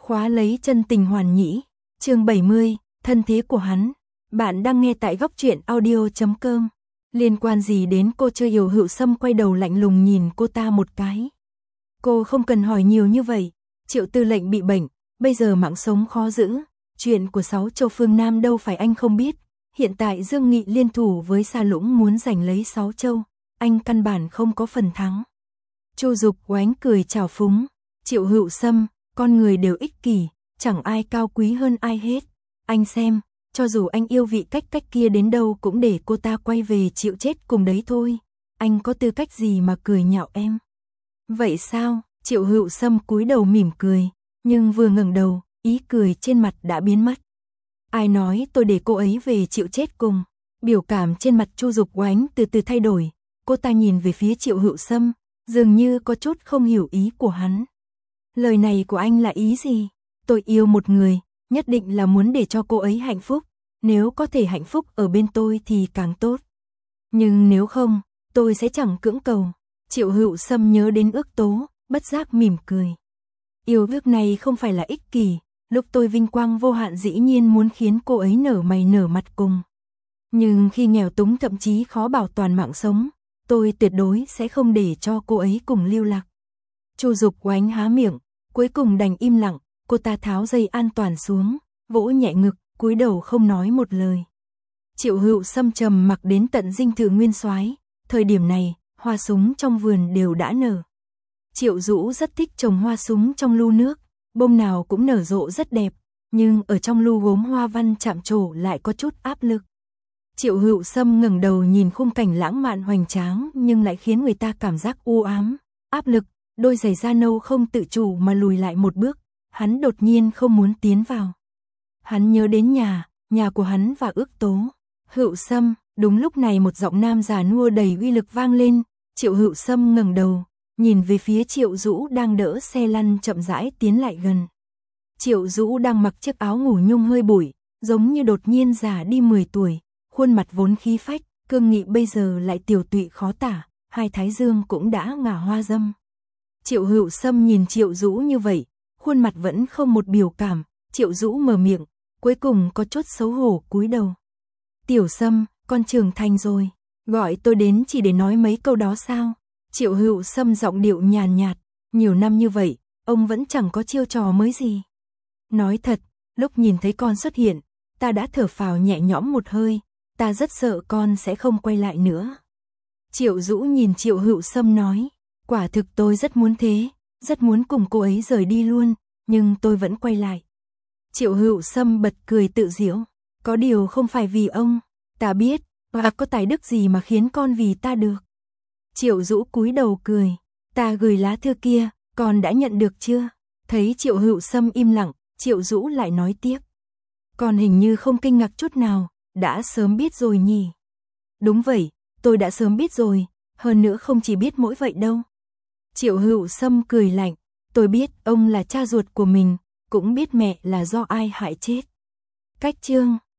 Khóa lấy chân tình hoàn nhĩ, chương 70, thân thế của hắn. Bạn đang nghe tại góc truyện audio.com. Liên quan gì đến cô? Chưa hiểu. Hựu Sâm quay đầu lạnh lùng nhìn cô ta một cái. Cô không cần hỏi nhiều như vậy. Triệu tư lệnh bị bệnh, bây giờ mạng sống khó giữ. Chuyện của 6 châu phương Nam đâu phải anh không biết. Hiện tại Dương Nghị liên thủ với Sa Lũng muốn giành lấy 6 châu. Anh căn bản không có phần thắng. Chu Dục oánh cười trào phúng. Triệu Hựu Sâm, con người đều ích kỷ, chẳng ai cao quý hơn ai hết. Anh xem, cho dù anh yêu vị cách kia đến đâu cũng để cô ta quay về chịu chết cùng đấy thôi. Anh có tư cách gì mà cười nhạo em? Vậy sao? Triệu Hựu Sâm cúi đầu mỉm cười, nhưng vừa ngẩng đầu, ý cười trên mặt đã biến mất. Ai nói tôi để cô ấy về chịu chết cùng? Biểu cảm trên mặt Chu Dục oánh từ từ thay đổi, cô ta nhìn về phía Triệu Hựu Sâm, dường như có chút không hiểu ý của hắn. Lời này của anh là ý gì? Tôi yêu một người, nhất định là muốn để cho cô ấy hạnh phúc. Nếu có thể hạnh phúc ở bên tôi thì càng tốt. Nhưng nếu không, tôi sẽ chẳng cưỡng cầu. Triệu Hựu Sâm nhớ đến ước tố, bất giác mỉm cười. Yêu ước này không phải là ích kỷ. Lúc tôi vinh quang vô hạn dĩ nhiên muốn khiến cô ấy nở mày nở mặt cùng. Nhưng khi nghèo túng thậm chí khó bảo toàn mạng sống, tôi tuyệt đối sẽ không để cho cô ấy cùng lưu lạc. Chu Dục oánh há miệng, cuối cùng đành im lặng. Cô ta tháo dây an toàn xuống, vỗ nhẹ ngực, cúi đầu không nói một lời. Triệu Hựu Sâm trầm mặc đến tận dinh thự Nguyên Soái. Thời điểm này, hoa súng trong vườn đều đã nở. Triệu Dũ rất thích trồng hoa súng trong lu nước, bông nào cũng nở rộ rất đẹp, nhưng ở trong lu gốm hoa văn chạm trổ lại có chút áp lực. Triệu Hựu Sâm ngẩng đầu nhìn khung cảnh lãng mạn hoành tráng nhưng lại khiến người ta cảm giác u ám, áp lực. Đôi giày da nâu không tự chủ mà lùi lại một bước, hắn đột nhiên không muốn tiến vào. Hắn nhớ đến nhà của hắn và ước tố. Hựu Sâm, đúng lúc này một giọng nam già nua đầy uy lực vang lên. Triệu Hựu Sâm ngẩng đầu, nhìn về phía Triệu Dũ đang đỡ xe lăn chậm rãi tiến lại gần. Triệu Dũ đang mặc chiếc áo ngủ nhung hơi bụi, giống như đột nhiên già đi 10 tuổi, khuôn mặt vốn khí phách, cương nghị bây giờ lại tiều tụy khó tả, hai thái dương cũng đã ngả hoa dâm. Triệu Hựu Sâm nhìn Triệu Dũ như vậy, khuôn mặt vẫn không một biểu cảm. Triệu Dũ mở miệng, cuối cùng có chút xấu hổ cúi đầu. Tiểu Sâm, con trưởng thành rồi, gọi tôi đến chỉ để nói mấy câu đó sao? Triệu Hựu Sâm giọng điệu nhàn nhạt, nhiều năm như vậy, ông vẫn chẳng có chiêu trò mới gì. Nói thật, lúc nhìn thấy con xuất hiện, ta đã thở phào nhẹ nhõm một hơi, ta rất sợ con sẽ không quay lại nữa. Triệu Dũ nhìn Triệu Hựu Sâm nói. Quả thực tôi rất muốn thế, rất muốn cùng cô ấy rời đi luôn, nhưng tôi vẫn quay lại. Triệu Hựu Sâm bật cười tự giễu, có điều không phải vì ông, ta biết, và có tài đức gì mà khiến con vì ta được. Triệu Dũ cúi đầu cười, ta gửi lá thư kia, con đã nhận được chưa? Thấy Triệu Hựu Sâm im lặng, Triệu Dũ lại nói tiếp. Con hình như không kinh ngạc chút nào, đã sớm biết rồi nhỉ? Đúng vậy, tôi đã sớm biết rồi, hơn nữa không chỉ biết mỗi vậy đâu. Triệu Hựu Sâm cười lạnh, tôi biết ông là cha ruột của mình, cũng biết mẹ là do ai hại chết. Cách chương